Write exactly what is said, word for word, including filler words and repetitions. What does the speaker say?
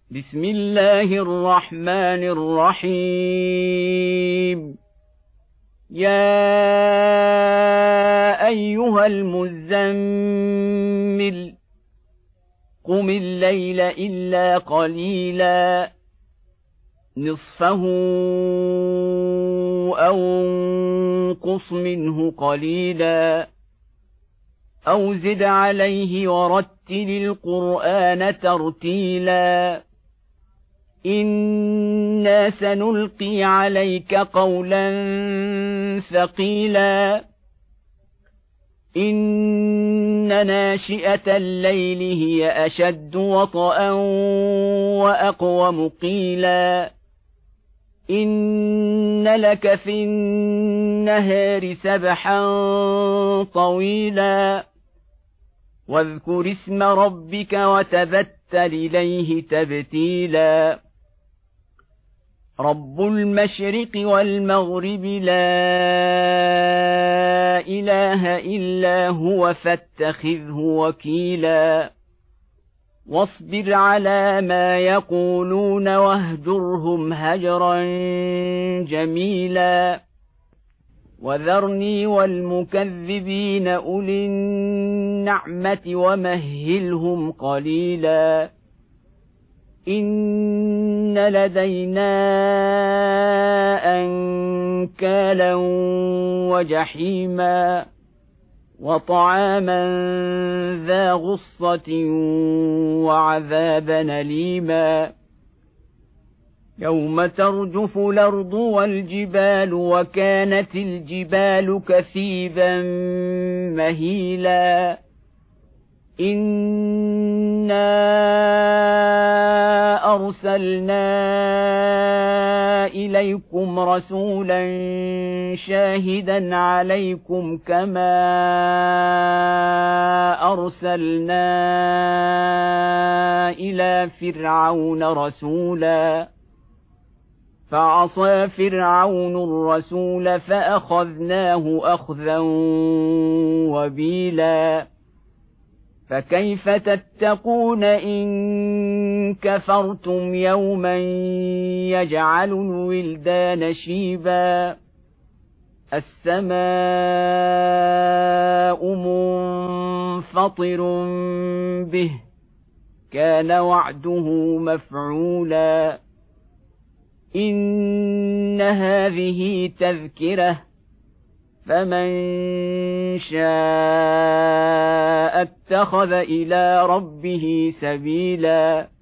بسم الله الرحمن الرحيم. يا أيها المزمل قم الليل إلا قليلا نصفه أو انقص منه قليلا أو زد عليه ورتل القرآن ترتيلا إنا سنلقي عليك قولا ثقيلا إن ناشئة الليل هي أشد وطئا وأقوم قيلا إن لك في النهار سبحا طويلا واذكر اسم ربك وتبتل إليه تبتيلا رب المشرق والمغرب لا إله إلا هو فاتخذه وكيلا واصبر على ما يقولون واهجرهم هجرا جميلا وذرني والمكذبين أولي النعمة ومهلهم قليلا إن لدينا أنكالا وجحيما وطعاما ذا غصة وعذابا أليما يوم ترجف الأرض والجبال وكانت الجبال كثيبا مهيلا إنا أرسلنا إليكم رسولا شاهدا عليكم كما أرسلنا إلى فرعون رسولا فعصى فرعون الرسول فأخذناه أخذا وبيلا فكيف تتقون إن كفرتم يوما يجعل الولدان شيبا السماء منفطر به كان وعده مفعولا إن هذه تذكرة فمن شاء اتخذ إلى ربه سبيلا